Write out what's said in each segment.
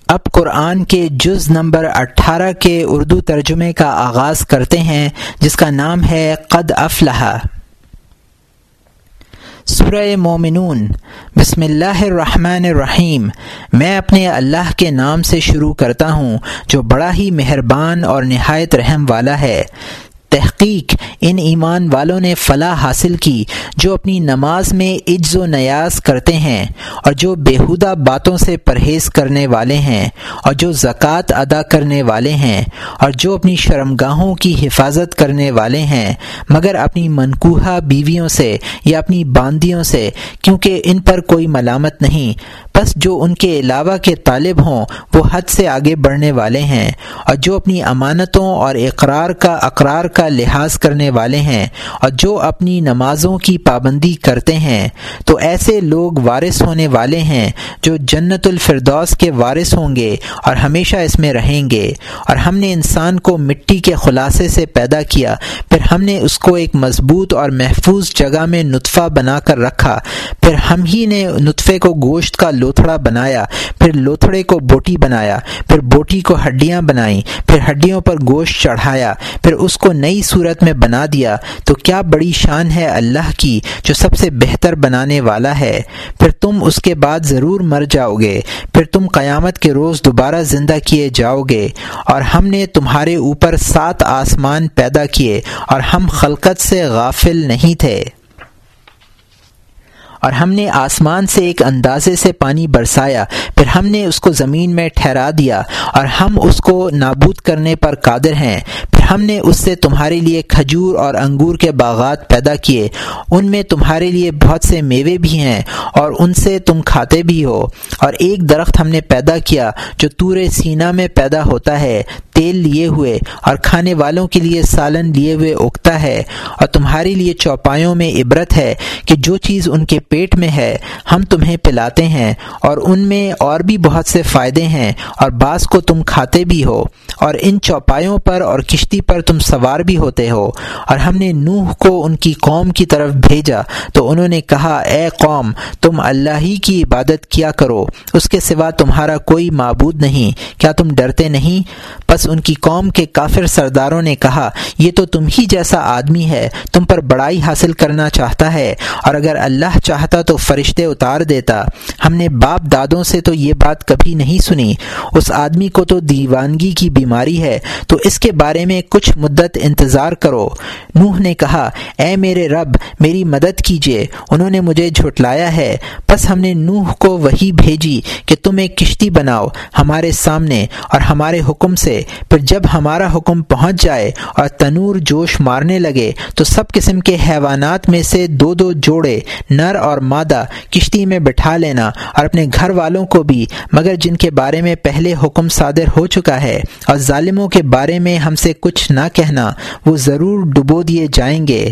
اب قرآن کے جز نمبر 18 کے اردو ترجمے کا آغاز کرتے ہیں، جس کا نام ہے قد افلح۔ سورہ مومنون۔ بسم اللہ الرحمن الرحیم۔ میں اپنے اللہ کے نام سے شروع کرتا ہوں جو بڑا ہی مہربان اور نہایت رحم والا ہے۔ تحقیق ان ایمان والوں نے فلاح حاصل کی جو اپنی نماز میں عجز و نیاز کرتے ہیں، اور جو بیہودہ باتوں سے پرہیز کرنے والے ہیں، اور جو زکوٰۃ ادا کرنے والے ہیں، اور جو اپنی شرمگاہوں کی حفاظت کرنے والے ہیں، مگر اپنی منکوحہ بیویوں سے یا اپنی باندیوں سے، کیونکہ ان پر کوئی ملامت نہیں۔ بس جو ان کے علاوہ کے طالب ہوں وہ حد سے آگے بڑھنے والے ہیں، اور جو اپنی امانتوں اور اقرار کا لحاظ کرنے والے ہیں، اور جو اپنی نمازوں کی پابندی کرتے ہیں، تو ایسے لوگ وارث ہونے والے ہیں جو جنت الفردوس کے وارث ہوں گے اور ہمیشہ اس میں رہیں گے۔ اور ہم نے انسان کو مٹی کے خلاصے سے پیدا کیا، پھر ہم نے اس کو ایک مضبوط اور محفوظ جگہ میں نطفہ بنا کر رکھا، پھر ہم ہی نے نطفے کو گوشت کا لوتھڑا بنایا، پھر لوتھڑے کو بوٹی بنایا، پھر بوٹی کو ہڈیاں بنائیں، پھر ہڈیوں پر گوشت چڑھایا، پھر اس کو نئی صورت میں بنا دیا۔ تو کیا بڑی شان ہے اللہ کی جو سب سے بہتر بنانے والا ہے۔ پھر تم اس کے بعد ضرور مر جاؤ گے، پھر تم قیامت کے روز دوبارہ زندہ کیے جاؤ گے۔ اور ہم نے تمہارے اوپر 7 آسمان پیدا کیے اور ہم خلقت سے غافل نہیں تھے۔ اور ہم نے آسمان سے ایک اندازے سے پانی برسایا، پھر ہم نے اس کو زمین میں ٹھہرا دیا، اور ہم اس کو نابود کرنے پر قادر ہیں۔ پھر ہم نے اس سے تمہارے لیے کھجور اور انگور کے باغات پیدا کیے، ان میں تمہارے لیے بہت سے میوے بھی ہیں اور ان سے تم کھاتے بھی ہو۔ اور ایک درخت ہم نے پیدا کیا جو طور سینا میں پیدا ہوتا ہے، تیل لیے ہوئے اور کھانے والوں کے لیے سالن لیے ہوئے اگتا ہے۔ اور تمہارے لیے چوپایوں میں عبرت ہے کہ جو چیز ان کے پیٹ میں ہے ہم تمہیں پلاتے ہیں، اور ان میں اور بھی بہت سے فائدے ہیں، اور بعض کو تم کھاتے بھی ہو۔ اور ان چوپایوں پر اور کشتی پر تم سوار بھی ہوتے ہو۔ اور ہم نے نوح کو ان کی قوم کی طرف بھیجا تو انہوں نے کہا، اے قوم، تم اللہ ہی کی عبادت کیا کرو، اس کے سوا تمہارا کوئی معبود نہیں، کیا تم ڈرتے نہیں؟ پس ان کی قوم کے کافر سرداروں نے کہا، یہ تو تم ہی جیسا آدمی ہے، تم پر بڑائی حاصل کرنا چاہتا ہے، اور اگر اللہ چاہتا تو فرشتے اتار دیتا۔ ہم نے باپ دادوں سے تو یہ بات کبھی نہیں سنی، اس آدمی کو تو دیوانگی کی بیماری ہے، تو اس کے بارے میں کچھ مدت انتظار کرو۔ نوح نے کہا، اے میرے رب، میری مدد کیجیے، انہوں نے مجھے جھٹلایا ہے۔ پس ہم نے نوح کو وحی بھیجی کہ تم ایک کشتی بناؤ ہمارے سامنے اور ہمارے حکم سے، پھر جب ہمارا حکم پہنچ جائے اور تنور جوش مارنے لگے تو سب قسم کے حیوانات میں سے 2 جوڑے نر اور مادہ کشتی میں بٹھا لینا، اور اپنے گھر والوں کو بھی، مگر جن کے بارے میں پہلے حکم صادر ہو چکا ہے، اور ظالموں کے بارے میں ہم سے کچھ نہ کہنا، وہ ضرور ڈبو دیے جائیں گے۔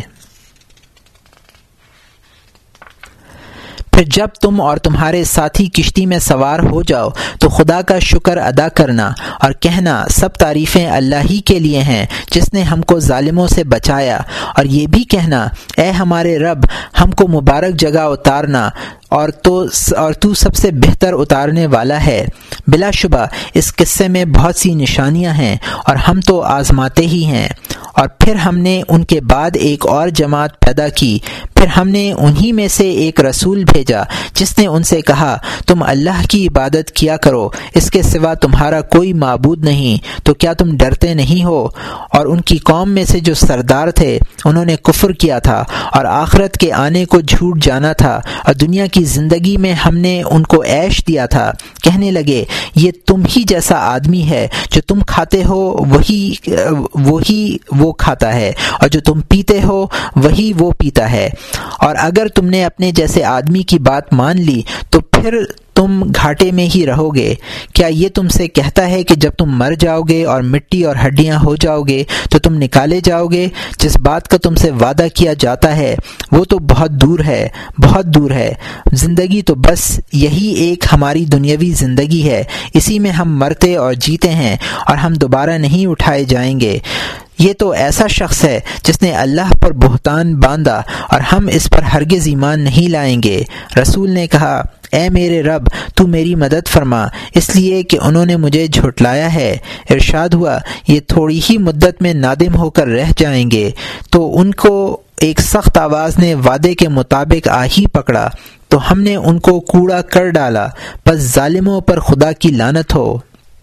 پھر جب تم اور تمہارے ساتھی کشتی میں سوار ہو جاؤ تو خدا کا شکر ادا کرنا اور کہنا، سب تعریفیں اللہ ہی کے لیے ہیں جس نے ہم کو ظالموں سے بچایا، اور یہ بھی کہنا، اے ہمارے رب، ہم کو مبارک جگہ اتارنا، اور تو سب سے بہتر اتارنے والا ہے۔ بلا شبہ اس قصے میں بہت سی نشانیاں ہیں اور ہم تو آزماتے ہی ہیں۔ اور پھر ہم نے ان کے بعد ایک اور جماعت پیدا کی، پھر ہم نے انہی میں سے ایک رسول بھیجا جس نے ان سے کہا، تم اللہ کی عبادت کیا کرو، اس کے سوا تمہارا کوئی معبود نہیں، تو کیا تم ڈرتے نہیں ہو؟ اور ان کی قوم میں سے جو سردار تھے انہوں نے کفر کیا تھا اور آخرت کے آنے کو جھوٹ جانا تھا، اور دنیا کی زندگی میں ہم نے ان کو عیش دیا تھا۔ کہنے لگے، یہ تم ہی جیسا آدمی ہے، جو تم کھاتے ہو وہی وہ کھاتا ہے، اور جو تم پیتے ہو وہی وہ پیتا ہے۔ اور اگر تم نے اپنے جیسے آدمی کی بات مان لی تو پھر تم گھاٹے میں ہی رہو گے۔ کیا یہ تم سے کہتا ہے کہ جب تم مر جاؤ گے اور مٹی اور ہڈیاں ہو جاؤ گے تو تم نکالے جاؤ گے؟ جس بات کا تم سے وعدہ کیا جاتا ہے وہ تو بہت دور ہے، بہت دور ہے۔ زندگی تو بس یہی ایک ہماری دنیاوی زندگی ہے، اسی میں ہم مرتے اور جیتے ہیں، اور ہم دوبارہ نہیں اٹھائے جائیں گے۔ یہ تو ایسا شخص ہے جس نے اللہ پر بہتان باندھا، اور ہم اس پر ہرگز ایمان نہیں لائیں گے۔ رسول نے کہا، اے میرے رب تو میری مدد فرما، اس لیے کہ انہوں نے مجھے جھٹلایا ہے۔ ارشاد ہوا یہ تھوڑی ہی مدت میں نادم ہو کر رہ جائیں گے۔ تو ان کو ایک سخت آواز نے وعدے کے مطابق آ ہی پکڑا، تو ہم نے ان کو کوڑا کر ڈالا، پس ظالموں پر خدا کی لعنت ہو۔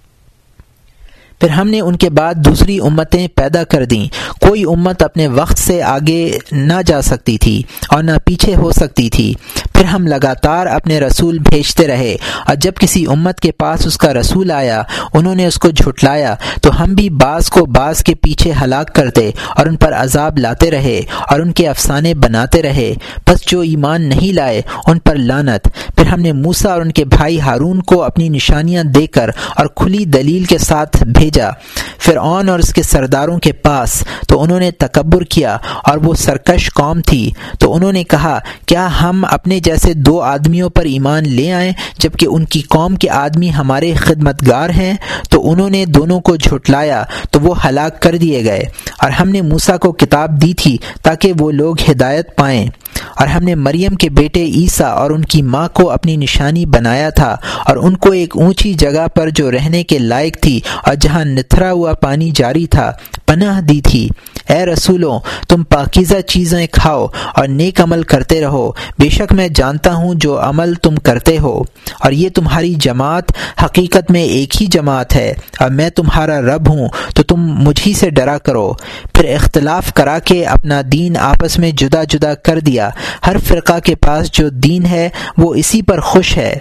پھر ہم نے ان کے بعد دوسری امتیں پیدا کر دیں۔ کوئی امت اپنے وقت سے آگے نہ جا سکتی تھی اور نہ پیچھے ہو سکتی تھی۔ پھر ہم لگاتار اپنے رسول بھیجتے رہے، اور جب کسی امت کے پاس اس کا رسول آیا انہوں نے اس کو جھٹلایا، تو ہم بھی بعض کو بعض کے پیچھے ہلاک کرتے اور ان پر عذاب لاتے رہے اور ان کے افسانے بناتے رہے۔ بس جو ایمان نہیں لائے ان پر لعنت۔ پھر ہم نے موسیٰ اور ان کے بھائی ہارون کو اپنی نشانیاں دے کر اور کھلی دلیل کے ساتھ بھیجا فرعون اور اس کے سرداروں کے پاس، تو انہوں نے تکبر کیا اور وہ سرکش قوم تھی۔ تو انہوں نے کہا کیا ہم اپنے جیسے دو آدمیوں پر ایمان لے آئیں جبکہ ان کی قوم کے آدمی ہمارے خدمتگار ہیں؟ تو انہوں نے دونوں کو جھٹلایا تو وہ ہلاک کر دیے گئے۔ اور ہم نے موسیٰ کو کتاب دی تھی تاکہ وہ لوگ ہدایت پائیں، اور ہم نے مریم کے بیٹے عیسیٰ اور ان کی ماں کو اپنی نشانی بنایا تھا اور ان کو ایک اونچی جگہ پر جو رہنے کے لائق تھی اور جہاں نتھرا ہوا پانی جاری تھا پناہ دی تھی۔ اے رسولوں تم پاکیزہ چیزیں کھاؤ اور نیک عمل کرتے رہو، بے شک میں جانتا ہوں جو عمل تم کرتے ہو، اور یہ تمہاری جماعت حقیقت میں ایک ہی جماعت ہے، اور میں تمہارا رب ہوں تو تم مجھی سے ڈرا کرو۔ پھر اختلاف کرا کے اپنا دین آپس میں جدا جدا کر دیا۔ ہر فرقہ کے پاس جو دین ہے وہ اسی پر خوش ہے۔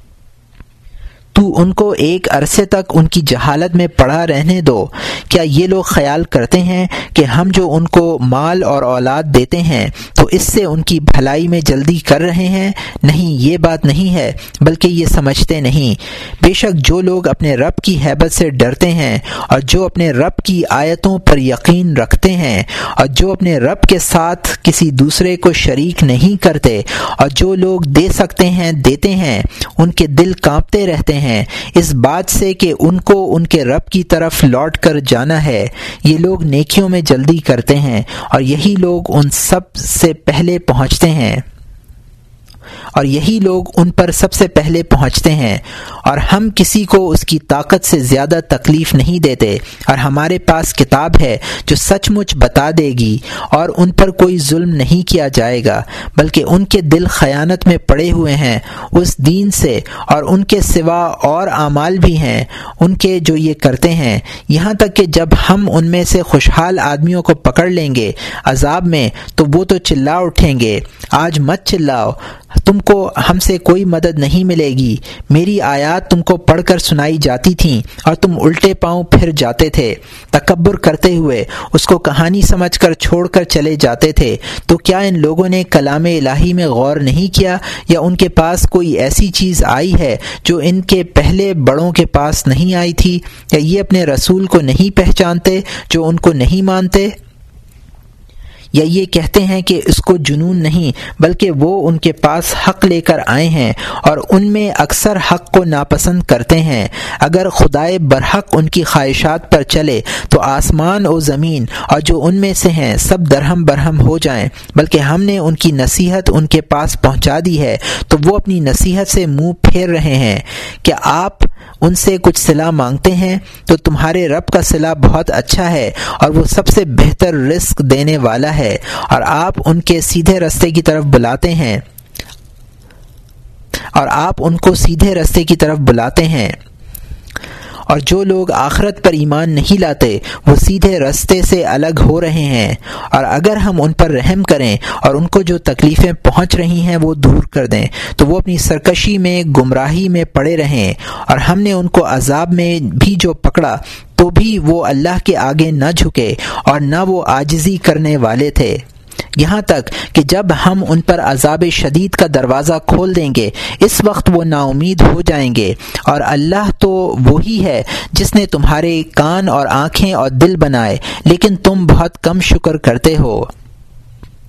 تو ان کو ایک عرصے تک ان کی جہالت میں پڑا رہنے دو۔ کیا یہ لوگ خیال کرتے ہیں کہ ہم جو ان کو مال اور اولاد دیتے ہیں تو اس سے ان کی بھلائی میں جلدی کر رہے ہیں؟ نہیں، یہ بات نہیں ہے، بلکہ یہ سمجھتے نہیں۔ بے شک جو لوگ اپنے رب کی ہیبت سے ڈرتے ہیں اور جو اپنے رب کی آیتوں پر یقین رکھتے ہیں اور جو اپنے رب کے ساتھ کسی دوسرے کو شریک نہیں کرتے اور جو لوگ دے سکتے ہیں دیتے ہیں، ان کے دل کانپتے رہتے ہیں اس بات سے کہ ان کو ان کے رب کی طرف لوٹ کر جانا ہے۔ یہ لوگ نیکیوں میں جلدی کرتے ہیں اور یہی لوگ ان سب سے پہلے پہنچتے ہیں، اور یہی لوگ ان پر سب سے پہلے پہنچتے ہیں، اور ہم کسی کو اس کی طاقت سے زیادہ تکلیف نہیں دیتے، اور ہمارے پاس کتاب ہے جو سچ مچ بتا دے گی، اور ان پر کوئی ظلم نہیں کیا جائے گا، بلکہ ان کے دل خیانت میں پڑے ہوئے ہیں اس دین سے، اور ان کے سوا اور اعمال بھی ہیں ان کے جو یہ کرتے ہیں، یہاں تک کہ جب ہم ان میں سے خوشحال آدمیوں کو پکڑ لیں گے عذاب میں تو وہ تو چلا اٹھیں گے، آج مت چلاؤ، تم کو ہم سے کوئی مدد نہیں ملے گی۔ میری آیات تم کو پڑھ کر سنائی جاتی تھیں اور تم الٹے پاؤں پھر جاتے تھے، تکبر کرتے ہوئے اس کو کہانی سمجھ کر چھوڑ کر چلے جاتے تھے۔ تو کیا ان لوگوں نے کلام الہی میں غور نہیں کیا، یا ان کے پاس کوئی ایسی چیز آئی ہے جو ان کے پہلے بڑوں کے پاس نہیں آئی تھی، یا یہ اپنے رسول کو نہیں پہچانتے جو ان کو نہیں مانتے؟ یا یہ کہتے ہیں کہ اس کو جنون نہیں بلکہ وہ ان کے پاس حق لے کر آئے ہیں اور ان میں اکثر حق کو ناپسند کرتے ہیں۔ اگر خدائے برحق ان کی خواہشات پر چلے تو آسمان و زمین اور جو ان میں سے ہیں سب درہم برہم ہو جائیں، بلکہ ہم نے ان کی نصیحت ان کے پاس پہنچا دی ہے تو وہ اپنی نصیحت سے منہ پھیر رہے ہیں۔ کیا آپ ان سے کچھ صلہ مانگتے ہیں تو تمہارے رب کا صلہ بہت اچھا ہے اور وہ سب سے بہتر رزق دینے والا ہے، اور آپ ان کے سیدھے راستے کی طرف بلاتے ہیں اور جو لوگ آخرت پر ایمان نہیں لاتے وہ سیدھے راستے سے الگ ہو رہے ہیں، اور اگر ہم ان پر رحم کریں اور ان کو جو تکلیفیں پہنچ رہی ہیں وہ دور کر دیں تو وہ اپنی سرکشی میں گمراہی میں پڑے رہیں، اور ہم نے ان کو عذاب میں بھی جو پکڑا تو بھی وہ اللہ کے آگے نہ جھکے اور نہ وہ عاجزی کرنے والے تھے، یہاں تک کہ جب ہم ان پر عذاب شدید کا دروازہ کھول دیں گے اس وقت وہ نا امید ہو جائیں گے۔ اور اللہ تو وہی ہے جس نے تمہارے کان اور آنکھیں اور دل بنائے، لیکن تم بہت کم شکر کرتے ہو۔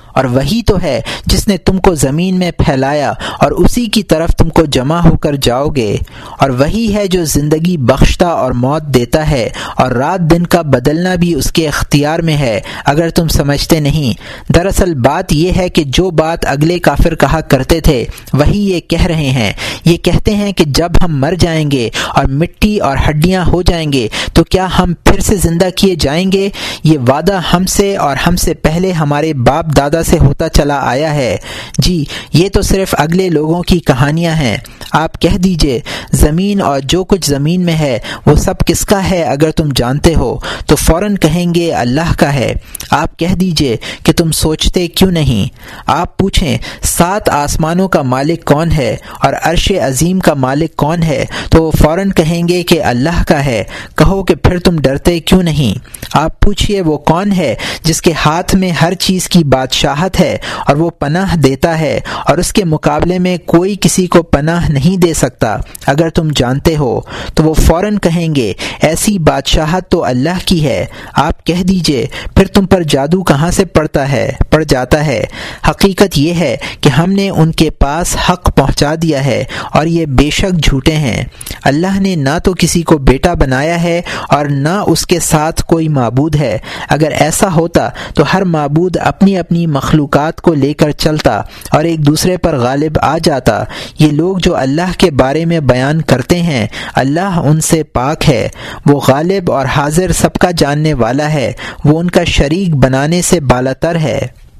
اور وہی تو ہے جس نے تم کو زمین میں پھیلایا اور اسی کی طرف تم کو جمع ہو کر جاؤ گے، اور وہی ہے جو زندگی بخشتا اور موت دیتا ہے، اور رات دن کا بدلنا بھی اس کے اختیار میں ہے اگر تم سمجھتے نہیں۔ دراصل بات یہ ہے کہ جو بات اگلے کافر کہا کرتے تھے وہی یہ کہہ رہے ہیں۔ یہ کہتے ہیں کہ جب ہم مر جائیں گے اور مٹی اور ہڈیاں ہو جائیں گے تو کیا ہم پھر سے زندہ کیے جائیں گے؟ یہ وعدہ ہم سے اور ہم سے پہلے ہمارے باپ دادا سے ہوتا چلا آیا ہے۔ جی یہ تو صرف اگلے لوگوں کی کہانیاں ہیں۔ آپ کہہ دیجئے زمین اور جو کچھ زمین میں ہے وہ سب کس کا ہے اگر تم جانتے ہو؟ تو فوراً کہیں گے اللہ کا ہے۔ آپ کہہ دیجئے کہ تم سوچتے کیوں نہیں؟ آپ پوچھیں 7 آسمانوں کا مالک کون ہے اور عرش عظیم کا مالک کون ہے؟ تو وہ فوراً کہیں گے کہ اللہ کا ہے۔ کہو کہ پھر تم ڈرتے کیوں نہیں؟ آپ پوچھئے وہ کون ہے جس کے ہاتھ میں ہر چیز کی بادشاہت ہے اور وہ پناہ دیتا ہے اور اس کے مقابلے میں کوئی کسی کو پناہ نہیں دے سکتا اگر تم جانتے ہو؟ تو وہ فوراً کہیں گے ایسی بادشاہت تو اللہ کی ہے۔ آپ کہہ دیجئے پھر تم پر جادو کہاں سے پڑ جاتا ہے؟ حقیقت یہ ہے کہ ہم نے ان کے پاس حق پہنچا دیا ہے اور یہ بے شک جھوٹے ہیں۔ اللہ نے نہ تو کسی کو بیٹا بنایا ہے اور نہ اس کے ساتھ کوئی معبود ہے۔ اگر ایسا ہوتا تو ہر معبود اپنی اپنی مخلوقات کو لے کر چلتا اور ایک دوسرے پر غالب آ جاتا۔ یہ لوگ جو اللہ کے بارے میں بیان کرتے ہیں اللہ ان سے پاک ہے، وہ غالب اور حاضر سب کا جاننے والا ہے، وہ ان کا شریک بنانے سے بالاتر ہے۔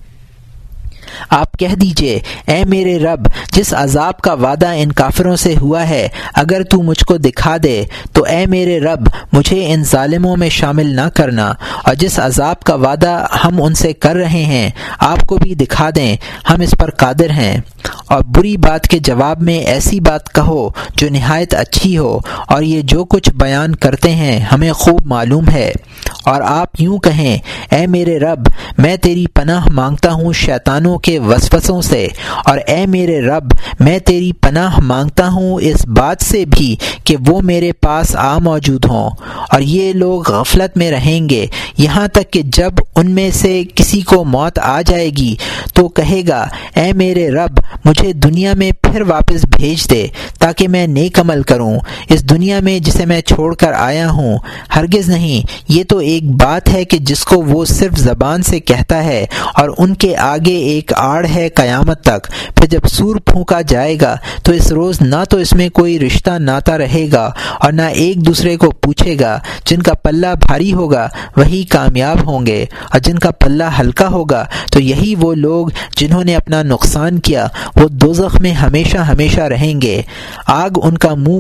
آپ کہہ دیجئے اے میرے رب جس عذاب کا وعدہ ان کافروں سے ہوا ہے اگر تو مجھ کو دکھا دے تو اے میرے رب مجھے ان ظالموں میں شامل نہ کرنا، اور جس عذاب کا وعدہ ہم ان سے کر رہے ہیں آپ کو بھی دکھا دیں، ہم اس پر قادر ہیں۔ اور بری بات کے جواب میں ایسی بات کہو جو نہایت اچھی ہو، اور یہ جو کچھ بیان کرتے ہیں ہمیں خوب معلوم ہے۔ اور آپ یوں کہیں اے میرے رب میں تیری پناہ مانگتا ہوں شیطانوں کے وسوسوں سے، اور اے میرے رب میں تیری پناہ مانگتا ہوں اس بات سے بھی کہ وہ میرے پاس آ موجود ہوں، اور یہ لوگ غفلت میں رہیں گے یہاں تک کہ جب ان میں سے کسی کو موت آ جائے گی تو کہے گا اے میرے رب مجھے دنیا میں پھر واپس بھیج دے تاکہ میں نیک عمل کروں اس دنیا میں جسے میں چھوڑ کر آیا ہوں۔ ہرگز نہیں، یہ تو ایک بات ہے کہ جس کو وہ صرف زبان سے کہتا ہے اور ان کے آگے ایک آڑ ہے قیامت تک۔ پھر جب سور پھونکا جائے گا تو اس روز نہ تو اس میں کوئی رشتہ ناتا رہے گا اور نہ ایک دوسرے کو پوچھے گا۔ جن کا پلہ بھاری ہوگا وہی کامیاب ہوں گے، اور جن کا پلہ ہلکا ہوگا تو یہی وہ لوگ جنہوں نے اپنا نقصان کیا وہ دوزخ میں ہمیشہ ہمیشہ رہیں گے۔ آگ ان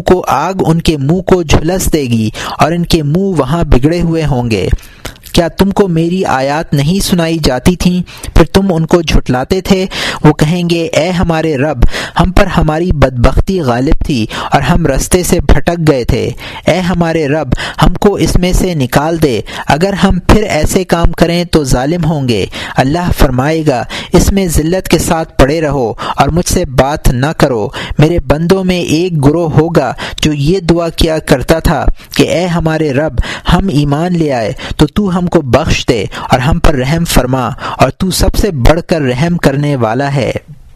کے منہ کو جھلس دے گی اور ان کے منہ وہاں بگڑے ہوئے ہوں گے۔ کیا تم کو میری آیات نہیں سنائی جاتی تھیں پھر تم ان کو جھٹلاتے تھے؟ وہ کہیں گے اے ہمارے رب ہم پر ہماری بدبختی غالب تھی اور ہم رستے سے بھٹک گئے تھے، اے ہمارے رب ہم کو اس میں سے نکال دے، اگر ہم پھر ایسے کام کریں تو ظالم ہوں گے۔ اللہ فرمائے گا اس میں ذلت کے ساتھ پڑے رہو اور مجھ سے بات نہ کرو۔ میرے بندوں میں ایک گروہ ہوگا جو یہ دعا کیا کرتا تھا کہ اے ہمارے رب ہم ایمان لے آئے تو تو ہم کو بخش دے اور ہم پر رحم فرما، اور تو سب سے بڑھ کر رحم کرنے والا ہے۔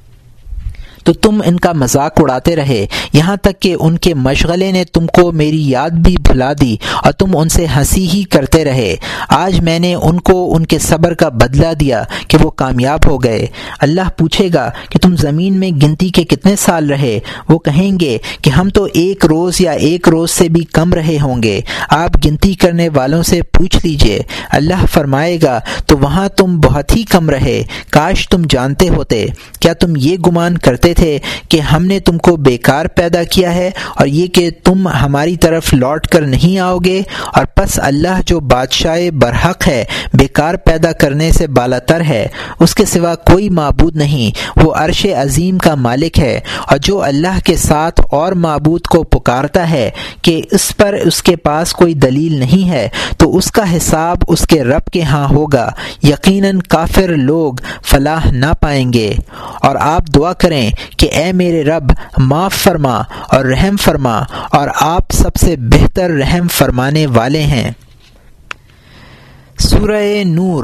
تو تم ان کا مذاق اڑاتے رہے یہاں تک کہ ان کے مشغلے نے تم کو میری یاد بھی بھلا دی اور تم ان سے ہنسی ہی کرتے رہے۔ آج میں نے ان کو ان کے صبر کا بدلہ دیا کہ وہ کامیاب ہو گئے۔ اللہ پوچھے گا کہ تم زمین میں گنتی کے کتنے سال رہے؟ وہ کہیں گے کہ ہم تو 1 روز یا 1 روز سے بھی کم رہے ہوں گے۔ آپ گنتی کرنے والوں سے پوچھ لیجئے۔ اللہ فرمائے گا تو وہاں تم بہت ہی کم رہے، کاش تم جانتے ہوتے۔ کیا تم یہ گمان کرتے تھے کہ ہم نے تم کو بیکار پیدا کیا ہے اور یہ کہ تم ہماری طرف لوٹ کر نہیں آؤ گے؟ اور پس اللہ جو بادشاہ برحق ہے بیکار پیدا کرنے سے بالاتر ہے، اس کے سوا کوئی معبود نہیں، وہ عرش عظیم کا مالک ہے۔ اور جو اللہ کے ساتھ اور معبود کو پکارتا ہے کہ اس پر اس کے پاس کوئی دلیل نہیں ہے تو اس کا حساب اس کے رب کے ہاں ہوگا، یقیناً کافر لوگ فلاح نہ پائیں گے۔ اور آپ دعا کریں کہ اے میرے رب معاف فرما اور رحم فرما، اور آپ سب سے بہتر رحم فرمانے والے ہیں۔ سورہ نور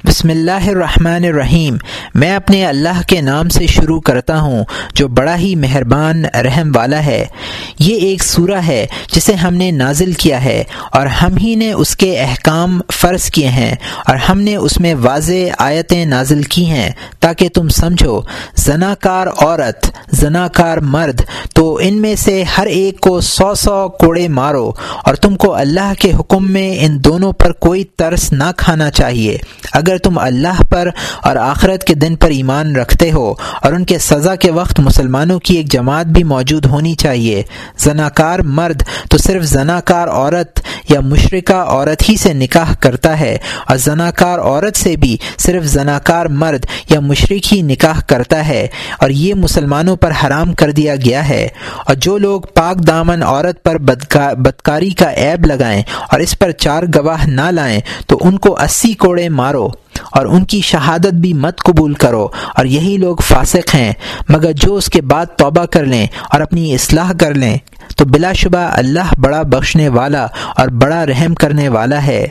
بسم اللہ الرحمن الرحیم۔ میں اپنے اللہ کے نام سے شروع کرتا ہوں جو بڑا ہی مہربان رحم والا ہے۔ یہ ایک سورہ ہے جسے ہم نے نازل کیا ہے اور ہم ہی نے اس کے احکام فرض کیے ہیں اور ہم نے اس میں واضح آیتیں نازل کی ہیں تاکہ تم سمجھو۔ زناکار عورت، زناکار مرد، تو ان میں سے ہر ایک کو 100 کوڑے مارو، اور تم کو اللہ کے حکم میں ان دونوں پر کوئی ترس نہ کھانا چاہیے اگر تم اللہ پر اور آخرت کے دن پر ایمان رکھتے ہو، اور ان کے سزا کے وقت مسلمانوں کی ایک جماعت بھی موجود ہونی چاہیے۔ زناکار مرد تو صرف زناکار عورت یا مشرکہ عورت ہی سے نکاح کرتا ہے، اور زناکار عورت سے بھی صرف زناکار مرد یا مشرک ہی نکاح کرتا ہے، اور یہ مسلمانوں پر حرام کر دیا گیا ہے۔ اور جو لوگ پاک دامن عورت پر بدکاری کا عیب لگائیں اور اس پر 4 گواہ نہ لائیں تو ان کو 80 کوڑے مارو، اور ان کی شہادت بھی مت قبول کرو، اور یہی لوگ فاسق ہیں، مگر جو اس کے بعد توبہ کر لیں اور اپنی اصلاح کر لیں تو بلا شبہ اللہ بڑا بخشنے والا اور بڑا رحم کرنے والا ہے۔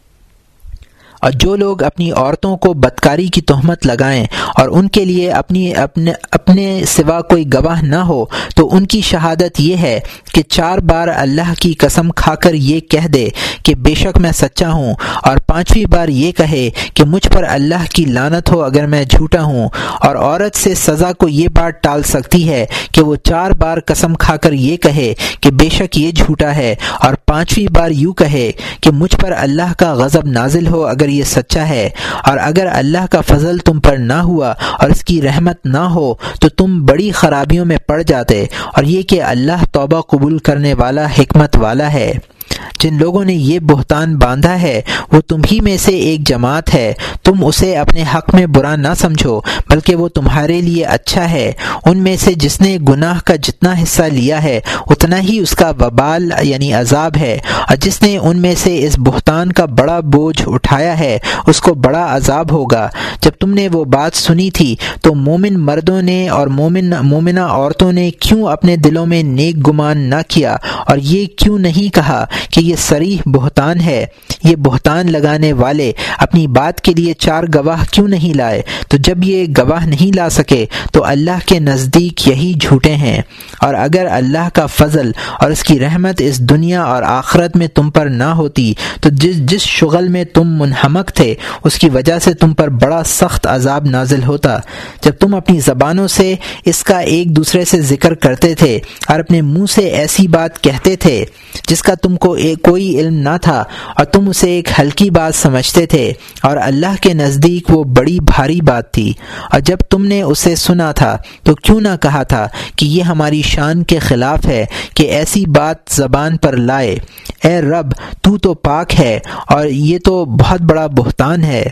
اور جو لوگ اپنی عورتوں کو بدکاری کی تہمت لگائیں اور ان کے لیے اپنے سوا کوئی گواہ نہ ہو تو ان کی شہادت یہ ہے کہ 4 بار اللہ کی قسم کھا کر یہ کہہ دے کہ بے شک میں سچا ہوں، اور 5ویں بار یہ کہے کہ مجھ پر اللہ کی لعنت ہو اگر میں جھوٹا ہوں۔ اور عورت سے سزا کو یہ بات ٹال سکتی ہے کہ وہ 4 بار قسم کھا کر یہ کہے کہ بے شک یہ جھوٹا ہے، اور 5ویں بار یوں کہے کہ مجھ پر اللہ کا غضب نازل ہو اگر یہ سچا ہے۔ اور اگر اللہ کا فضل تم پر نہ ہوا اور اس کی رحمت نہ ہو تو تم بڑی خرابیوں میں پڑ جاتے، اور یہ کہ اللہ توبہ قبول کرنے والا حکمت والا ہے۔ جن لوگوں نے یہ بہتان باندھا ہے وہ تم ہی میں سے ایک جماعت ہے، تم اسے اپنے حق میں برا نہ سمجھو بلکہ وہ تمہارے لیے اچھا ہے۔ ان میں سے جس نے گناہ کا جتنا حصہ لیا ہے اتنا ہی اس کا وبال یعنی عذاب ہے، اور جس نے ان میں سے اس بہتان کا بڑا بوجھ اٹھایا ہے اس کو بڑا عذاب ہوگا۔ جب تم نے وہ بات سنی تھی تو مومن مردوں نے اور مومنہ عورتوں نے کیوں اپنے دلوں میں نیک گمان نہ کیا، اور یہ کیوں نہیں کہا کہ یہ صریح بہتان ہے؟ یہ بہتان لگانے والے اپنی بات کے لیے 4 گواہ کیوں نہیں لائے؟ تو جب یہ گواہ نہیں لا سکے تو اللہ کے نزدیک یہی جھوٹے ہیں۔ اور اگر اللہ کا فضل اور اس کی رحمت اس دنیا اور آخرت میں تم پر نہ ہوتی تو جس شغل میں تم منہمک تھے اس کی وجہ سے تم پر بڑا سخت عذاب نازل ہوتا۔ جب تم اپنی زبانوں سے اس کا ایک دوسرے سے ذکر کرتے تھے اور اپنے منہ سے ایسی بات کہتے تھے جس کا تم کو کوئی علم نہ تھا اور تم اسے ایک ہلکی بات سمجھتے تھے، اور اللہ کے نزدیک وہ بڑی بھاری بات تھی۔ اور جب تم نے اسے سنا تھا تو کیوں نہ کہا تھا کہ یہ ہماری شان کے خلاف ہے کہ ایسی بات زبان پر لائے؟ اے رب، تو پاک ہے اور یہ تو بہت بڑا بہتان ہے۔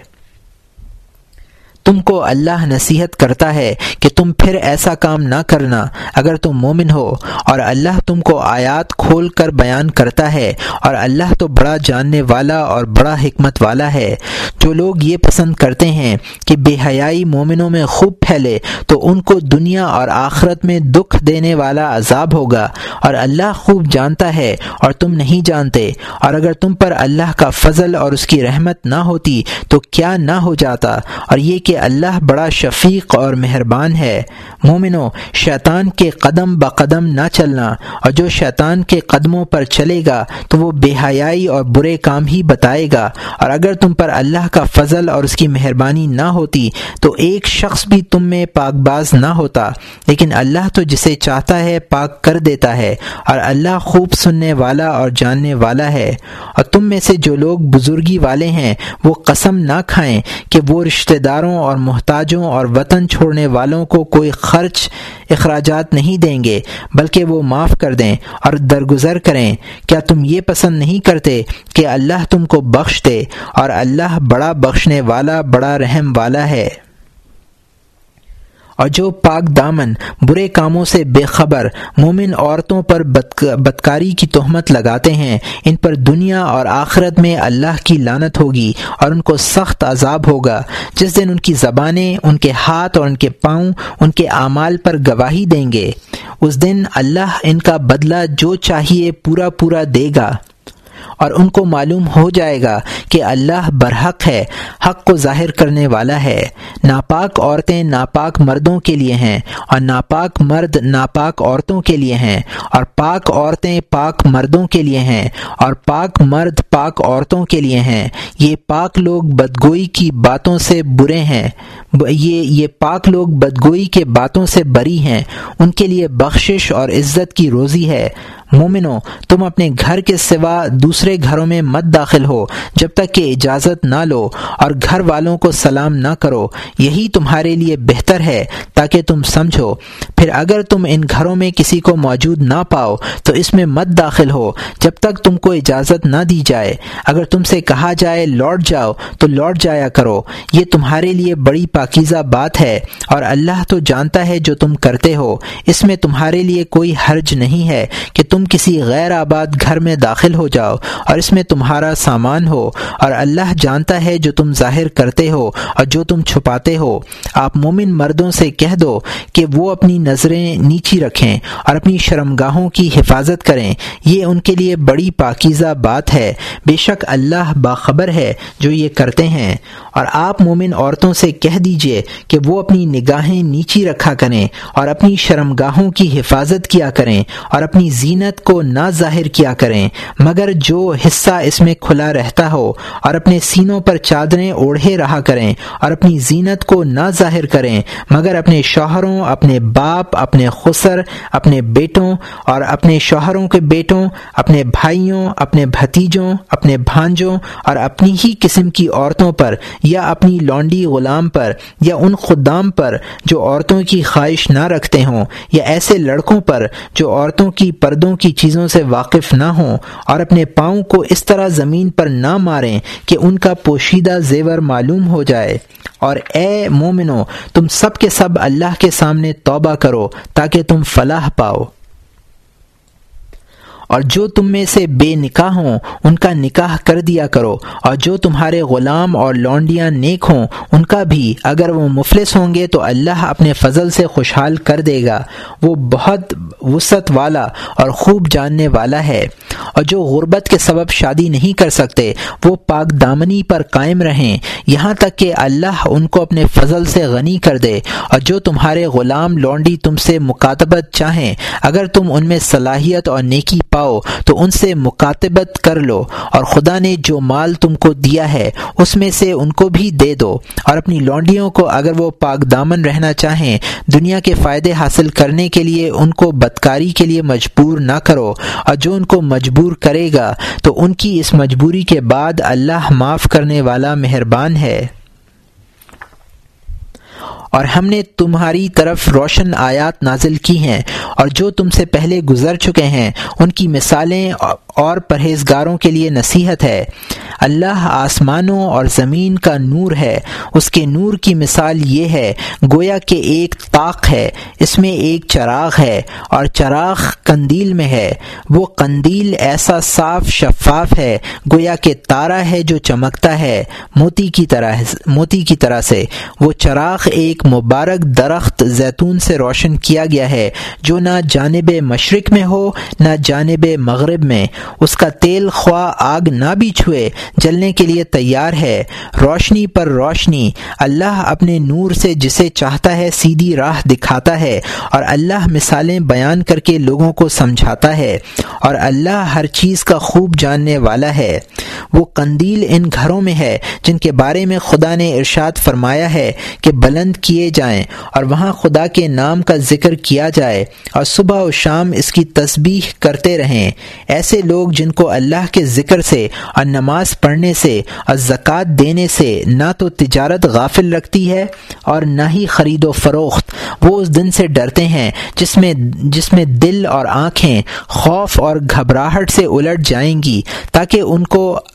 تم کو اللہ نصیحت کرتا ہے کہ تم پھر ایسا کام نہ کرنا اگر تم مومن ہو، اور اللہ تم کو آیات کھول کر بیان کرتا ہے، اور اللہ تو بڑا جاننے والا اور بڑا حکمت والا ہے۔ جو لوگ یہ پسند کرتے ہیں کہ بے حیائی مومنوں میں خوب پھیلے تو ان کو دنیا اور آخرت میں دکھ دینے والا عذاب ہوگا، اور اللہ خوب جانتا ہے اور تم نہیں جانتے۔ اور اگر تم پر اللہ کا فضل اور اس کی رحمت نہ ہوتی تو کیا نہ ہو جاتا، اور یہ کہ اللہ بڑا شفیق اور مہربان ہے۔ مومنو، شیطان کے قدم بقدم نہ چلنا، اور جو شیطان کے قدموں پر چلے گا تو وہ بے حیائی اور برے کام ہی بتائے گا۔ اور اگر تم پر اللہ کا فضل اور اس کی مہربانی نہ ہوتی تو ایک شخص بھی تم میں پاک باز نہ ہوتا، لیکن اللہ تو جسے چاہتا ہے پاک کر دیتا ہے، اور اللہ خوب سننے والا اور جاننے والا ہے۔ اور تم میں سے جو لوگ بزرگی والے ہیں وہ قسم نہ کھائیں کہ وہ رشتہ داروں اور محتاجوں اور وطن چھوڑنے والوں کو کوئی خرچ اخراجات نہیں دیں گے، بلکہ وہ معاف کر دیں اور درگزر کریں۔ کیا تم یہ پسند نہیں کرتے کہ اللہ تم کو بخش دے؟ اور اللہ بڑا بخشنے والا بڑا رحم والا ہے۔ اور جو پاک دامن برے کاموں سے بے خبر مومن عورتوں پر بدکاری کی تہمت لگاتے ہیں، ان پر دنیا اور آخرت میں اللہ کی لعنت ہوگی اور ان کو سخت عذاب ہوگا۔ جس دن ان کی زبانیں، ان کے ہاتھ اور ان کے پاؤں ان کے اعمال پر گواہی دیں گے، اس دن اللہ ان کا بدلہ جو چاہیے پورا پورا دے گا۔ اور ان کو معلوم ہو جائے گا کہ اللہ برحق ہے، حق کو ظاہر کرنے والا ہے۔ ناپاک عورتیں ناپاک مردوں کے لیے ہیں اور ناپاک مرد ناپاک عورتوں کے لیے ہیں، اور پاک عورتیں پاک مردوں کے لیے ہیں اور پاک مرد پاک عورتوں کے لیے ہیں۔ یہ پاک لوگ بدگوئی کی باتوں سے برے ہیں، یہ پاک لوگ بدگوئی کے باتوں سے بری ہیں، ان کے لیے بخشش اور عزت کی روزی ہے۔ مومنو، تم اپنے گھر کے سوا دوسرے گھروں میں مت داخل ہو جب تک کہ اجازت نہ لو، اور گھر والوں کو سلام نہ کرو، یہی تمہارے لیے بہتر ہے تاکہ تم سمجھو۔ پھر اگر تم ان گھروں میں کسی کو موجود نہ پاؤ تو اس میں مت داخل ہو جب تک تم کو اجازت نہ دی جائے۔ اگر تم سے کہا جائے لوٹ جاؤ تو لوٹ جایا کرو، یہ تمہارے لیے بڑی پاکیزہ بات ہے، اور اللہ تو جانتا ہے جو تم کرتے ہو۔ اس میں تمہارے لیے کوئی حرج نہیں ہے کہ تم کسی غیر آباد گھر میں داخل ہو جاؤ اور اس میں تمہارا سامان ہو، اور اللہ جانتا ہے جو تم ظاہر کرتے ہو اور جو تم چھپاتے ہو۔ آپ مومن مردوں سے کہہ دو کہ وہ اپنی نظریں نیچی رکھیں اور اپنی شرمگاہوں کی حفاظت کریں، یہ ان کے لیے بڑی پاکیزہ بات ہے، بے شک اللہ باخبر ہے جو یہ کرتے ہیں۔ اور آپ مومن عورتوں سے کہہ دیجئے کہ وہ اپنی نگاہیں نیچی رکھا کریں اور اپنی شرمگاہوں کی حفاظت کیا کریں اور اپنی زینت کو نہ ظاہر کیا کریں مگر جو حصہ اس میں کھلا رہتا ہو، اور اپنے سینوں پر چادریں اوڑھے رہا کریں، اور اپنی زینت کو نہ ظاہر کریں مگر اپنے شوہروں، اپنے باپ، اپنے خسر، اپنے بیٹوں اور اپنے شوہروں کے بیٹوں، اپنے بھائیوں، اپنے بھتیجوں، اپنے بھانجوں اور اپنی ہی قسم کی عورتوں پر، یا اپنی لونڈی غلام پر، یا ان خدام پر جو عورتوں کی خواہش نہ رکھتے ہوں، یا ایسے لڑکوں پر جو عورتوں کی پردوں کی چیزوں سے واقف نہ ہوں، اور اپنے پاؤں کو اس طرح زمین پر نہ ماریں کہ ان کا پوشیدہ زیور معلوم ہو جائے۔ اور اے مومنو، تم سب کے سب اللہ کے سامنے توبہ کرو تاکہ تم فلاح پاؤ۔ اور جو تم میں سے بے نکاح ہوں ان کا نکاح کر دیا کرو، اور جو تمہارے غلام اور لونڈیاں نیک ہوں ان کا بھی، اگر وہ مفلس ہوں گے تو اللہ اپنے فضل سے خوشحال کر دے گا، وہ بہت وسعت والا اور خوب جاننے والا ہے۔ اور جو غربت کے سبب شادی نہیں کر سکتے وہ پاک دامنی پر قائم رہیں یہاں تک کہ اللہ ان کو اپنے فضل سے غنی کر دے۔ اور جو تمہارے غلام لونڈی تم سے مکاتبت چاہیں، اگر تم ان میں صلاحیت اور نیکی پاؤ تو ان سے مکاتبت کر لو، اور خدا نے جو مال تم کو دیا ہے اس میں سے ان کو بھی دے دو۔ اور اپنی لونڈیوں کو اگر وہ پاک دامن رہنا چاہیں، دنیا کے فائدے حاصل کرنے کے لیے ان کو بدکاری کے لیے مجبور نہ کرو، اور جو ان کو مجبور کرے گا تو ان کی اس مجبوری کے بعد اللہ معاف کرنے والا مہربان ہے۔ اور ہم نے تمہاری طرف روشن آیات نازل کی ہیں، اور جو تم سے پہلے گزر چکے ہیں ان کی مثالیں اور پرہیزگاروں کے لیے نصیحت ہے۔ اللہ آسمانوں اور زمین کا نور ہے، اس کے نور کی مثال یہ ہے گویا کہ ایک طاق ہے، اس میں ایک چراغ ہے اور چراغ قندیل میں ہے، وہ قندیل ایسا صاف شفاف ہے گویا کہ تارا ہے جو چمکتا ہے موتی کی طرح سے۔ وہ چراغ ایک مبارک درخت زیتون سے روشن کیا گیا ہے جو نہ جانب مشرق میں ہو نہ جانب مغرب میں، اس کا تیل خواہ آگ نہ بھی چھوئے جلنے کے لیے تیار ہے، روشنی پر روشنی۔ اللہ اپنے نور سے جسے چاہتا ہے سیدھی راہ دکھاتا ہے، اور اللہ مثالیں بیان کر کے لوگوں کو سمجھاتا ہے، اور اللہ ہر چیز کا خوب جاننے والا ہے۔ وہ قندیل ان گھروں میں ہے جن کے بارے میں خدا نے ارشاد فرمایا ہے کہ بلند کیے جائیں اور وہاں خدا کے نام کا ذکر کیا جائے اور صبح و شام اس کی تسبیح کرتے رہیں۔ ایسے لوگ جن کو اللہ کے ذکر سے اور نماز پڑھنے سے اور زکوٰۃ دینے سے نہ تو تجارت غافل رکھتی ہے اور نہ ہی خرید و فروخت، وہ اس دن سے ڈرتے ہیں جس میں دل اور آنکھیں خوف اور گھبراہٹ سے الٹ جائیں گی، تاکہ ان کو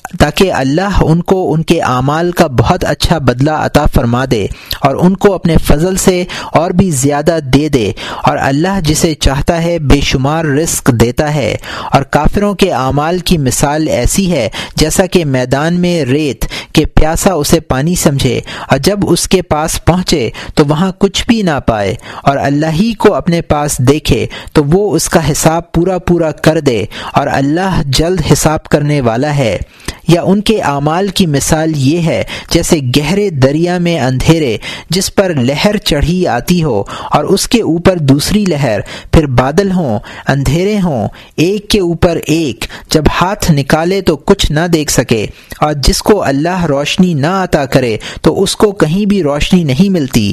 تاکہ اللہ ان کو ان کے اعمال کا بہت اچھا بدلہ عطا فرما دے اور ان کو اپنے فضل سے اور بھی زیادہ دے دے، اور اللہ جسے چاہتا ہے بے شمار رزق دیتا ہے۔ اور کافروں کے اعمال کی مثال ایسی ہے جیسا کہ میدان میں ریت کہ پیاسا اسے پانی سمجھے اور جب اس کے پاس پہنچے تو وہاں کچھ بھی نہ پائے، اور اللہ ہی کو اپنے پاس دیکھے تو وہ اس کا حساب پورا کر دے، اور اللہ جلد حساب کرنے والا ہے۔ یا ان کے اعمال کی مثال یہ ہے جیسے گہرے دریا میں اندھیرے جس پر لہر چڑھی آتی ہو اور اس کے اوپر دوسری لہر، پھر بادل ہوں، اندھیرے ہوں، ایک کے اوپر ایک، جب ہاتھ نکالے تو کچھ نہ دیکھ سکے، اور جس کو اللہ روشنی نہ عطا کرے تو اس کو کہیں بھی روشنی نہیں ملتی۔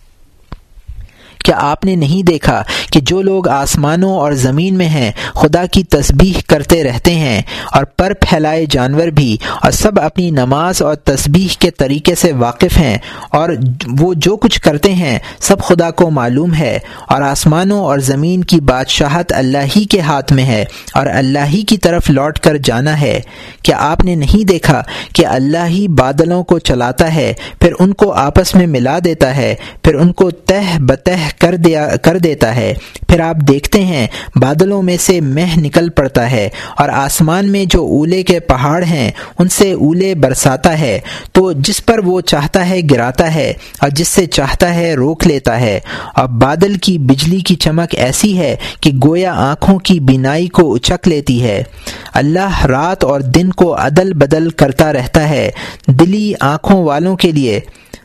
کیا آپ نے نہیں دیکھا کہ جو لوگ آسمانوں اور زمین میں ہیں خدا کی تسبیح کرتے رہتے ہیں، اور پر پھیلائے جانور بھی، اور سب اپنی نماز اور تسبیح کے طریقے سے واقف ہیں، اور وہ جو کچھ کرتے ہیں سب خدا کو معلوم ہے، اور آسمانوں اور زمین کی بادشاہت اللہ ہی کے ہاتھ میں ہے اور اللہ ہی کی طرف لوٹ کر جانا ہے۔ کیا آپ نے نہیں دیکھا کہ اللہ ہی بادلوں کو چلاتا ہے، پھر ان کو آپس میں ملا دیتا ہے، پھر ان کو تہ بتہ کر دیتا ہے، پھر آپ دیکھتے ہیں بادلوں میں سے مہ نکل پڑتا ہے، اور آسمان میں جو اولے کے پہاڑ ہیں ان سے اولے برساتا ہے، تو جس پر وہ چاہتا ہے گراتا ہے اور جس سے چاہتا ہے روک لیتا ہے۔ اور بادل کی بجلی کی چمک ایسی ہے کہ گویا آنکھوں کی بینائی کو اچک لیتی ہے۔ اللہ رات اور دن کو عدل بدل کرتا رہتا ہے۔ دلی آنکھوں والوں کے لیے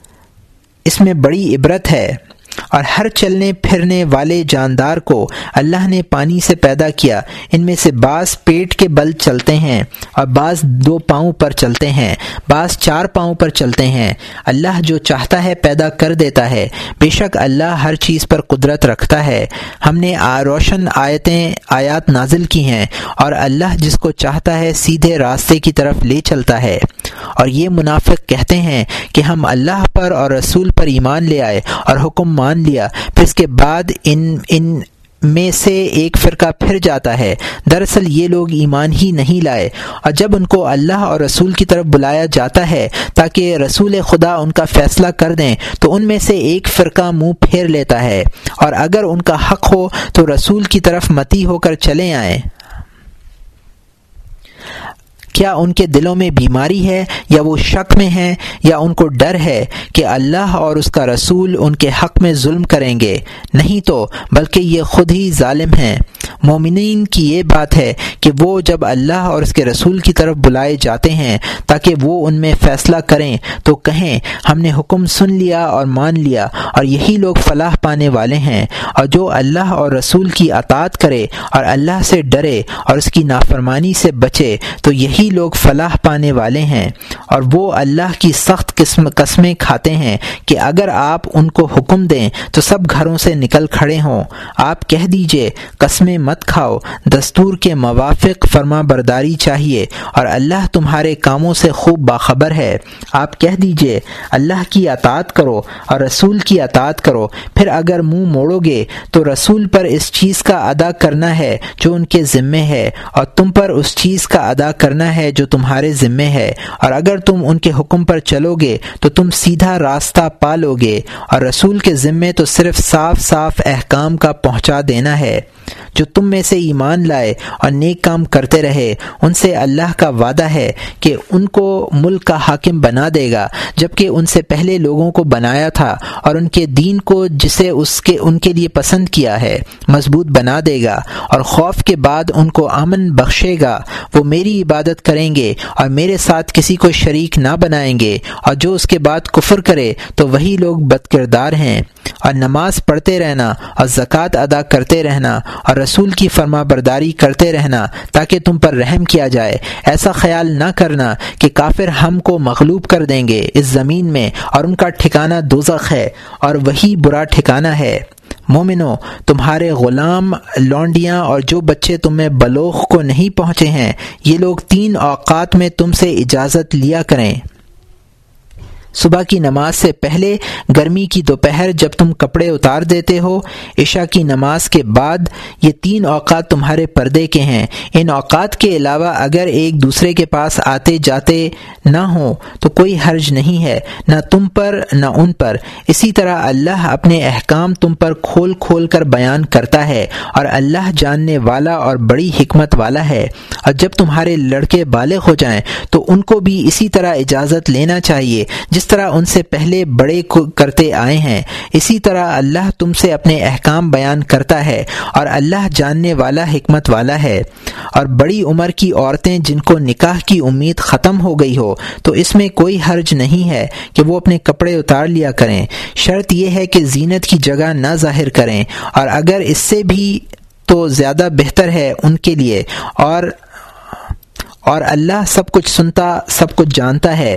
اس میں بڑی عبرت ہے۔ اور ہر چلنے پھرنے والے جاندار کو اللہ نے پانی سے پیدا کیا، ان میں سے بعض پیٹ کے بل چلتے ہیں اور بعض 2 پاؤں پر چلتے ہیں، بعض 4 پاؤں پر چلتے ہیں۔ اللہ جو چاہتا ہے پیدا کر دیتا ہے، بے شک اللہ ہر چیز پر قدرت رکھتا ہے۔ ہم نے روشن آیات نازل کی ہیں، اور اللہ جس کو چاہتا ہے سیدھے راستے کی طرف لے چلتا ہے۔ اور یہ منافق کہتے ہیں کہ ہم اللہ پر اور رسول پر ایمان لے آئے اور حکم مان لیا، پھر اس کے بعد ان میں سے ایک فرقہ پھر جاتا ہے۔ دراصل یہ لوگ ایمان ہی نہیں لائے، اور جب ان کو اللہ اور رسول کی طرف بلایا جاتا ہے تاکہ رسول خدا ان کا فیصلہ کر دیں تو ان میں سے ایک فرقہ منہ پھیر لیتا ہے، اور اگر ان کا حق ہو تو رسول کی طرف متی ہو کر چلے آئیں۔ کیا ان کے دلوں میں بیماری ہے یا وہ شک میں ہیں یا ان کو ڈر ہے کہ اللہ اور اس کا رسول ان کے حق میں ظلم کریں گے؟ نہیں تو بلکہ یہ خود ہی ظالم ہیں۔ مومنین کی یہ بات ہے کہ وہ جب اللہ اور اس کے رسول کی طرف بلائے جاتے ہیں تاکہ وہ ان میں فیصلہ کریں تو کہیں ہم نے حکم سن لیا اور مان لیا، اور یہی لوگ فلاح پانے والے ہیں۔ اور جو اللہ اور رسول کی اطاعت کرے اور اللہ سے ڈرے اور اس کی نافرمانی سے بچے تو یہی لوگ فلاح پانے والے ہیں۔ اور وہ اللہ کی سخت قسمیں کھاتے ہیں کہ اگر آپ ان کو حکم دیں تو سب گھروں سے نکل کھڑے ہوں۔ آپ کہہ دیجئے قسمیں مت کھاؤ، دستور کے موافق فرما برداری چاہیے، اور اللہ تمہارے کاموں سے خوب باخبر ہے۔ آپ کہہ دیجئے اللہ کی اطاعت کرو اور رسول کی اطاعت کرو، پھر اگر منہ موڑو گے تو رسول پر اس چیز کا ادا کرنا ہے جو ان کے ذمے ہے، اور تم پر اس چیز کا ادا کرنا ہے جو تمہارے ذمے ہے، اور اگر تم ان کے حکم پر چلو گے تو تم سیدھا راستہ پا لو گے، اور رسول کے ذمے تو صرف صاف احکام کا پہنچا دینا ہے۔ جو تم میں سے ایمان لائے اور نیک کام کرتے رہے ان سے اللہ کا وعدہ ہے کہ ان کو ملک کا حاکم بنا دے گا، جبکہ ان سے پہلے لوگوں کو بنایا تھا، اور ان کے دین کو جسے ان کے لیے پسند کیا ہے مضبوط بنا دے گا، اور خوف کے بعد ان کو امن بخشے گا۔ وہ میری عبادت کریں گے اور میرے ساتھ کسی کو شریک نہ بنائیں گے، اور جو اس کے بعد کفر کرے تو وہی لوگ بدکردار ہیں۔ اور نماز پڑھتے رہنا اور زکوٰۃ ادا کرتے رہنا اور رسول کی فرما برداری کرتے رہنا تاکہ تم پر رحم کیا جائے۔ ایسا خیال نہ کرنا کہ کافر ہم کو مغلوب کر دیں گے اس زمین میں، اور ان کا ٹھکانہ دوزخ ہے اور وہی برا ٹھکانہ ہے۔ مومنو، تمہارے غلام، لونڈیاں اور جو بچے تم میں بلوغ کو نہیں پہنچے ہیں، یہ لوگ 3 اوقات میں تم سے اجازت لیا کریں۔ صبح کی نماز سے پہلے، گرمی کی دوپہر جب تم کپڑے اتار دیتے ہو، عشاء کی نماز کے بعد، یہ 3 اوقات تمہارے پردے کے ہیں۔ ان اوقات کے علاوہ اگر ایک دوسرے کے پاس آتے جاتے نہ ہوں تو کوئی حرج نہیں ہے، نہ تم پر نہ ان پر۔ اسی طرح اللہ اپنے احکام تم پر کھول کھول کر بیان کرتا ہے، اور اللہ جاننے والا اور بڑی حکمت والا ہے۔ اور جب تمہارے لڑکے بالغ ہو جائیں تو ان کو بھی اسی طرح اجازت لینا چاہیے جس طرح ان سے پہلے بڑے کرتے آئے ہیں۔ اسی طرح اللہ تم سے اپنے احکام بیان کرتا ہے، اور اللہ جاننے والا حکمت والا ہے۔ اور بڑی عمر کی عورتیں جن کو نکاح کی امید ختم ہو گئی ہو تو اس میں کوئی حرج نہیں ہے کہ وہ اپنے کپڑے اتار لیا کریں، شرط یہ ہے کہ زینت کی جگہ نہ ظاہر کریں، اور اگر اس سے بھی تو زیادہ بہتر ہے ان کے لیے، اور اللہ سب کچھ سنتا، سب کچھ جانتا ہے۔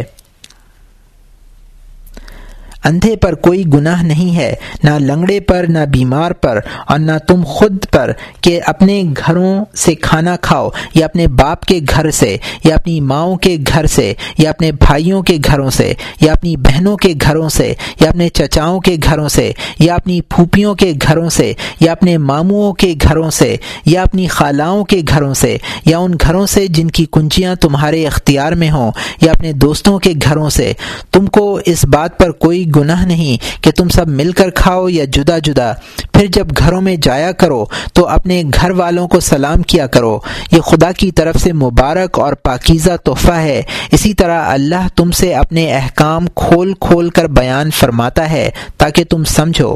اندھے پر کوئی گناہ نہیں ہے، نہ لنگڑے پر، نہ بیمار پر، اور نہ تم خود پر کہ اپنے گھروں سے کھانا کھاؤ، یا اپنے باپ کے گھر سے، یا اپنی ماؤں کے گھر سے، یا اپنے بھائیوں کے گھروں سے، یا اپنی بہنوں کے گھروں سے، یا اپنے چچاؤں کے گھروں سے، یا اپنی پھوپھیوں کے گھروں سے، یا اپنے ماموں کے گھروں سے، یا اپنی خالاؤں کے گھروں سے، یا ان گھروں سے جن کی کنجیاں تمہارے اختیار میں ہوں، یا اپنے دوستوں کے گھروں سے۔ تم کو اس بات پر کوئی گناہ نہیں کہ تم سب مل کر کھاؤ یا جدا جدا۔ پھر جب گھروں میں جایا کرو تو اپنے گھر والوں کو سلام کیا کرو، یہ خدا کی طرف سے مبارک اور پاکیزہ تحفہ ہے۔ اسی طرح اللہ تم سے اپنے احکام کھول کھول کر بیان فرماتا ہے تاکہ تم سمجھو۔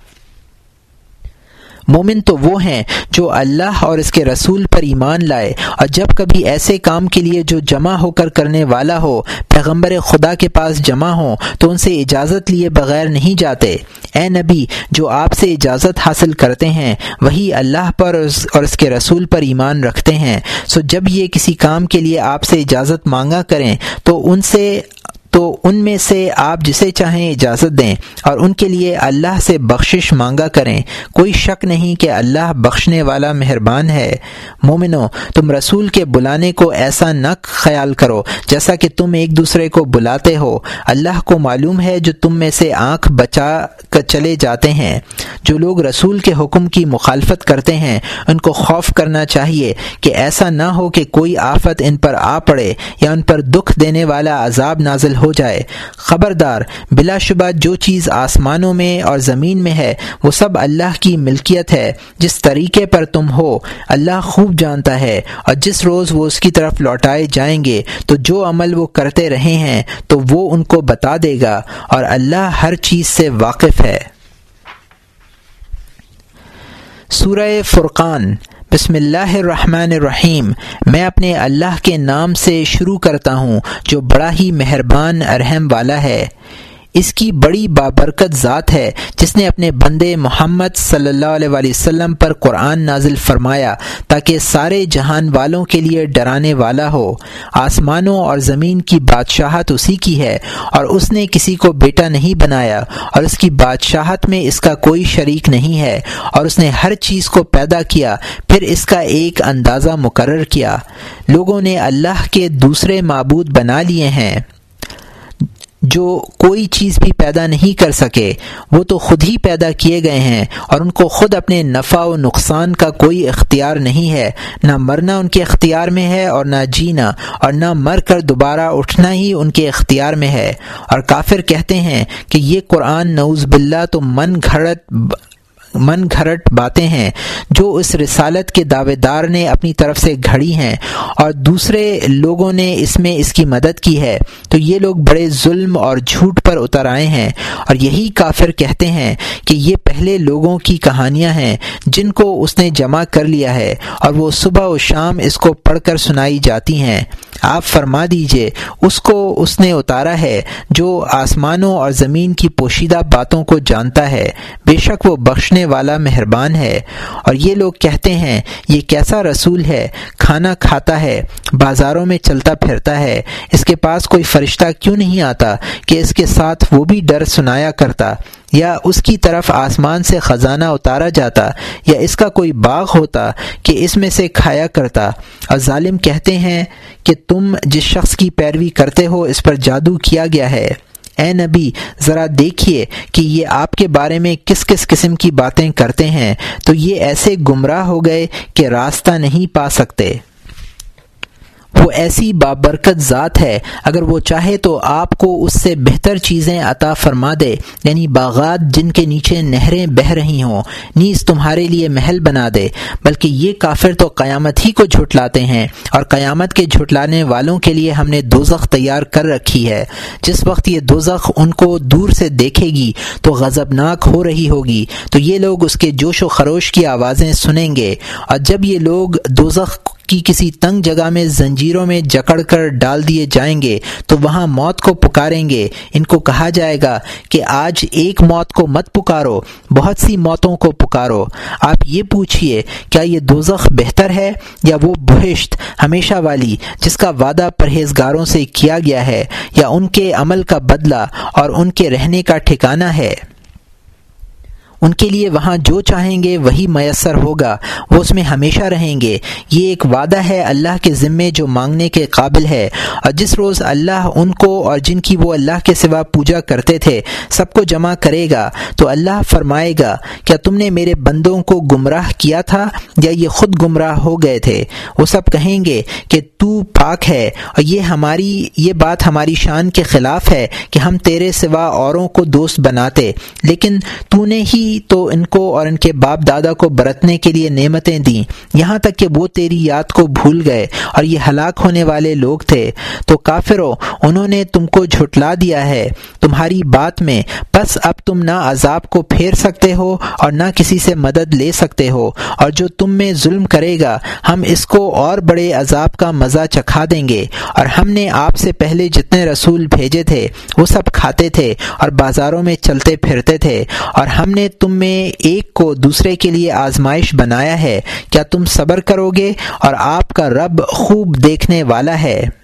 مومن تو وہ ہیں جو اللہ اور اس کے رسول پر ایمان لائے، اور جب کبھی ایسے کام کے لیے جو جمع ہو کر کرنے والا ہو پیغمبر خدا کے پاس جمع ہوں تو ان سے اجازت لیے بغیر نہیں جاتے۔ اے نبی، جو آپ سے اجازت حاصل کرتے ہیں وہی اللہ پر اور اس کے رسول پر ایمان رکھتے ہیں، سو جب یہ کسی کام کے لیے آپ سے اجازت مانگا کریں تو ان میں سے آپ جسے چاہیں اجازت دیں، اور ان کے لیے اللہ سے بخشش مانگا کریں۔ کوئی شک نہیں کہ اللہ بخشنے والا مہربان ہے۔ مومنو، تم رسول کے بلانے کو ایسا نہ خیال کرو جیسا کہ تم ایک دوسرے کو بلاتے ہو، اللہ کو معلوم ہے جو تم میں سے آنکھ بچا کر چلے جاتے ہیں۔ جو لوگ رسول کے حکم کی مخالفت کرتے ہیں ان کو خوف کرنا چاہیے کہ ایسا نہ ہو کہ کوئی آفت ان پر آ پڑے یا ان پر دکھ دینے والا عذاب نازل ہو جائے۔ خبردار، بلا شبہ جو چیز آسمانوں میں اور زمین میں ہے وہ سب اللہ کی ملکیت ہے۔ جس طریقے پر تم ہو اللہ خوب جانتا ہے، اور جس روز وہ اس کی طرف لوٹائے جائیں گے تو جو عمل وہ کرتے رہے ہیں تو وہ ان کو بتا دے گا، اور اللہ ہر چیز سے واقف ہے۔ سورہ فرقان۔ بسم اللہ الرحمن الرحیم۔ میں اپنے اللہ کے نام سے شروع کرتا ہوں جو بڑا ہی مہربان رحم والا ہے۔ اس کی بڑی بابرکت ذات ہے جس نے اپنے بندے محمد صلی اللہ علیہ وآلہ وسلم پر قرآن نازل فرمایا تاکہ سارے جہان والوں کے لیے ڈرانے والا ہو۔ آسمانوں اور زمین کی بادشاہت اسی کی ہے، اور اس نے کسی کو بیٹا نہیں بنایا، اور اس کی بادشاہت میں اس کا کوئی شریک نہیں ہے، اور اس نے ہر چیز کو پیدا کیا پھر اس کا ایک اندازہ مقرر کیا۔ لوگوں نے اللہ کے دوسرے معبود بنا لیے ہیں جو کوئی چیز بھی پیدا نہیں کر سکے، وہ تو خود ہی پیدا کیے گئے ہیں، اور ان کو خود اپنے نفع و نقصان کا کوئی اختیار نہیں ہے۔ نہ مرنا ان کے اختیار میں ہے اور نہ جینا، اور نہ مر کر دوبارہ اٹھنا ہی ان کے اختیار میں ہے۔ اور کافر کہتے ہیں کہ یہ قرآن نعوذ باللہ تو من گھڑت باتیں ہیں جو اس رسالت کے دعوے دار نے اپنی طرف سے گھڑی ہیں، اور دوسرے لوگوں نے اس میں اس کی مدد کی ہے، تو یہ لوگ بڑے ظلم اور جھوٹ پر اتر آئے ہیں۔ اور یہی کافر کہتے ہیں کہ یہ پہلے لوگوں کی کہانیاں ہیں جن کو اس نے جمع کر لیا ہے، اور وہ صبح و شام اس کو پڑھ کر سنائی جاتی ہیں۔ آپ فرما دیجئے اس کو اس نے اتارا ہے جو آسمانوں اور زمین کی پوشیدہ باتوں کو جانتا ہے، بے شک وہ بخشنے والا مہربان ہے۔ اور یہ لوگ کہتے ہیں یہ کیسا رسول ہے، کھانا کھاتا ہے، بازاروں میں چلتا پھرتا ہے، اس کے پاس کوئی فرشتہ کیوں نہیں آتا کہ اس کے ساتھ وہ بھی ڈر سنایا کرتا، یا اس کی طرف آسمان سے خزانہ اتارا جاتا، یا اس کا کوئی باغ ہوتا کہ اس میں سے کھایا کرتا۔ اور ظالم کہتے ہیں کہ تم جس شخص کی پیروی کرتے ہو اس پر جادو کیا گیا ہے۔ اے نبی ذرا دیکھیے کہ یہ آپ کے بارے میں کس کس قسم کی باتیں کرتے ہیں، تو یہ ایسے گمراہ ہو گئے کہ راستہ نہیں پا سکتے۔ وہ ایسی بابرکت ذات ہے، اگر وہ چاہے تو آپ کو اس سے بہتر چیزیں عطا فرما دے، یعنی باغات جن کے نیچے نہریں بہہ رہی ہوں، نیز تمہارے لیے محل بنا دے۔ بلکہ یہ کافر تو قیامت ہی کو جھٹلاتے ہیں، اور قیامت کے جھٹلانے والوں کے لیے ہم نے دوزخ تیار کر رکھی ہے۔ جس وقت یہ دوزخ ان کو دور سے دیکھے گی تو غضبناک ہو رہی ہوگی، تو یہ لوگ اس کے جوش و خروش کی آوازیں سنیں گے، اور جب یہ لوگ دوزخ کی کسی تنگ جگہ میں زنجیروں میں جکڑ کر ڈال دیے جائیں گے تو وہاں موت کو پکاریں گے۔ ان کو کہا جائے گا کہ آج ایک موت کو مت پکارو، بہت سی موتوں کو پکارو۔ آپ یہ پوچھئے کیا یہ دوزخ بہتر ہے یا وہ بہشت ہمیشہ والی جس کا وعدہ پرہیزگاروں سے کیا گیا ہے، یا ان کے عمل کا بدلہ اور ان کے رہنے کا ٹھکانہ ہے؟ ان کے لیے وہاں جو چاہیں گے وہی میسر ہوگا، وہ اس میں ہمیشہ رہیں گے۔ یہ ایک وعدہ ہے اللہ کے ذمے جو مانگنے کے قابل ہے، اور جس روز اللہ ان کو اور جن کی وہ اللہ کے سوا پوجا کرتے تھے سب کو جمع کرے گا تو اللہ فرمائے گا کیا تم نے میرے بندوں کو گمراہ کیا تھا یا یہ خود گمراہ ہو گئے تھے؟ وہ سب کہیں گے کہ تو پاک ہے، اور یہ بات ہماری شان کے خلاف ہے کہ ہم تیرے سوا اوروں کو دوست بناتے، لیکن تو نے ہی تو ان کو اور ان کے باپ دادا کو برتنے کے لیے نعمتیں دیں، یہاں تک کہ وہ تیری یاد کو بھول گئے اور یہ ہلاک ہونے والے لوگ تھے۔ تو کافرو، انہوں نے تم کو جھٹلا دیا ہے تمہاری بات میں، بس اب تم نہ عذاب کو پھیر سکتے ہو اور نہ کسی سے مدد لے سکتے ہو، اور جو تم میں ظلم کرے گا ہم اس کو اور بڑے عذاب کا مزہ چکھا دیں گے۔ اور ہم نے آپ سے پہلے جتنے رسول بھیجے تھے وہ سب کھاتے تھے اور بازاروں میں چلتے پھرتے تھے، اور ہم نے تم میں ایک کو دوسرے کے لیے آزمائش بنایا ہے، کیا تم صبر کرو گے؟ اور آپ کا رب خوب دیکھنے والا ہے۔